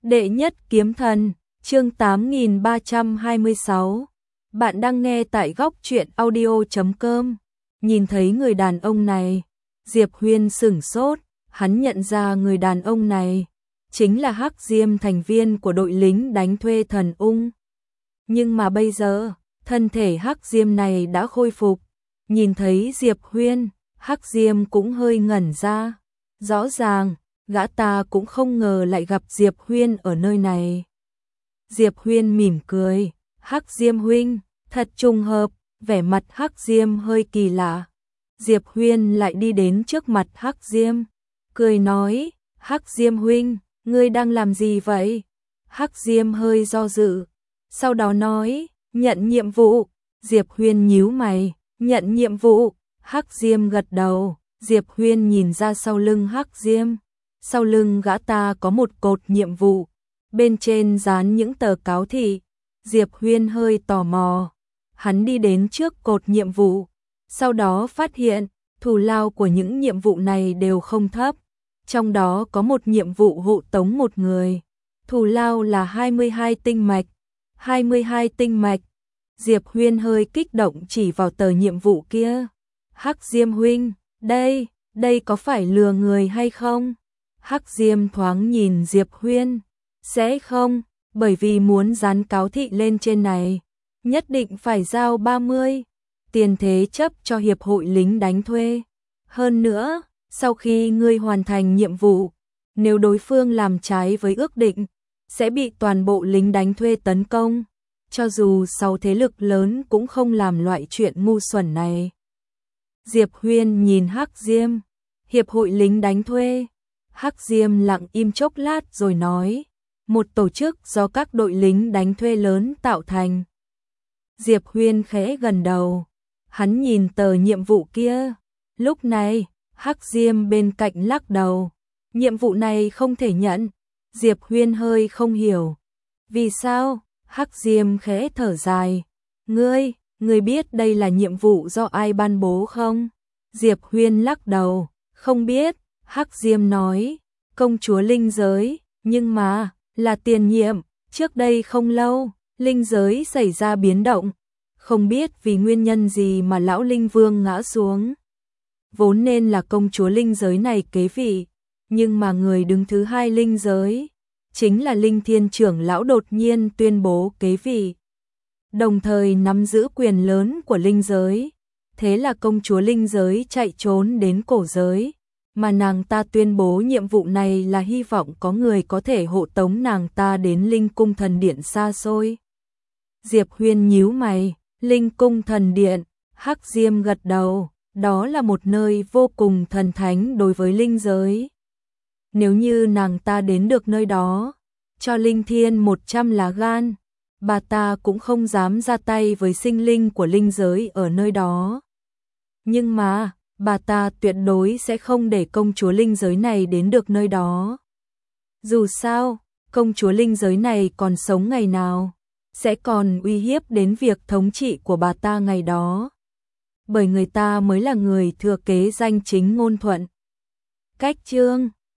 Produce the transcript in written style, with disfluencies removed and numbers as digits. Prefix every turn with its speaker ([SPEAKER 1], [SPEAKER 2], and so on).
[SPEAKER 1] Đệ nhất kiếm thần, chương 8326. Bạn đang nghe tại góc truyện audio.com. Nhìn thấy người đàn ông này, Diệp Huyên sửng sốt, hắn nhận ra người đàn ông này chính là Hắc Diêm, thành viên của đội lính đánh thuê thần ung. Nhưng mà bây giờ, thân thể Hắc Diêm này đã khôi phục. Nhìn thấy Diệp Huyên, Hắc Diêm cũng hơi ngẩn ra. Rõ ràng, gã ta cũng không ngờ lại gặp Diệp Huyên ở nơi này. Diệp Huyên mỉm cười, Hắc Diêm huynh, thật trùng hợp, vẻ mặt Hắc Diêm hơi kỳ lạ. Diệp Huyên lại đi đến trước mặt Hắc Diêm, cười nói, Hắc Diêm huynh, ngươi đang làm gì vậy? Hắc Diêm hơi do dự, sau đó nói, nhận nhiệm vụ. Diệp Huyên nhíu mày, nhận nhiệm vụ. Hắc Diêm gật đầu. Diệp Huyên nhìn ra sau lưng Hắc Diêm. Sau lưng gã ta có một cột nhiệm vụ, bên trên dán những tờ cáo thị. Diệp Huyên hơi tò mò, hắn đi đến trước cột nhiệm vụ, sau đó phát hiện thù lao của những nhiệm vụ này đều không thấp. Trong đó có một nhiệm vụ hộ tống một người, thù lao là 22 tinh mạch. 22 tinh mạch. Diệp Huyên hơi kích động chỉ vào tờ nhiệm vụ kia. Hắc Diêm huynh, đây có phải lừa người hay không? Hắc Diêm thoáng nhìn Diệp Huyên, sẽ không, bởi vì muốn dán cáo thị lên trên này, nhất định phải giao 30 tiền thế chấp cho hiệp hội lính đánh thuê. Hơn nữa, sau khi ngươi hoàn thành nhiệm vụ, nếu đối phương làm trái với ước định, sẽ bị toàn bộ lính đánh thuê tấn công. Cho dù 6 thế lực lớn cũng không làm loại chuyện ngu xuẩn này. Diệp Huyên nhìn Hắc Diêm, hiệp hội lính đánh thuê. Hắc Diêm lặng im chốc lát rồi nói, một tổ chức do các đội lính đánh thuê lớn tạo thành. Diệp Huyên khẽ gần đầu, hắn nhìn tờ nhiệm vụ kia. Lúc này, Hắc Diêm bên cạnh lắc đầu, nhiệm vụ này không thể nhận. Diệp Huyên hơi không hiểu, vì sao? Hắc Diêm khẽ thở dài, ngươi biết đây là nhiệm vụ do ai ban bố không? Diệp Huyên lắc đầu, không biết. Hắc Diêm nói, công chúa linh giới, nhưng mà, là tiền nhiệm, trước đây không lâu, linh giới xảy ra biến động, không biết vì nguyên nhân gì mà lão linh vương ngã xuống. Vốn nên là công chúa linh giới này kế vị, nhưng mà người đứng thứ hai linh giới, chính là Linh Thiên trưởng lão đột nhiên tuyên bố kế vị, đồng thời nắm giữ quyền lớn của linh giới. Thế là công chúa linh giới chạy trốn đến cổ giới, mà nàng ta tuyên bố nhiệm vụ này là hy vọng có người có thể hộ tống nàng ta đến Linh Cung Thần Điện xa xôi. Diệp Huyên nhíu mày, Linh Cung Thần Điện. Hắc Diêm gật đầu, đó là một nơi vô cùng thần thánh đối với linh giới. Nếu như nàng ta đến được nơi đó, cho Linh Thiên 100 lá gan, bà ta cũng không dám ra tay với sinh linh của linh giới ở nơi đó. Nhưng mà, bà ta tuyệt đối sẽ không để công chúa linh giới này đến được nơi đó. Dù sao, công chúa linh giới này còn sống ngày nào, sẽ còn uy hiếp đến việc thống trị của bà ta ngày đó. Bởi người ta mới là người thừa kế danh chính ngôn thuận. Cách chương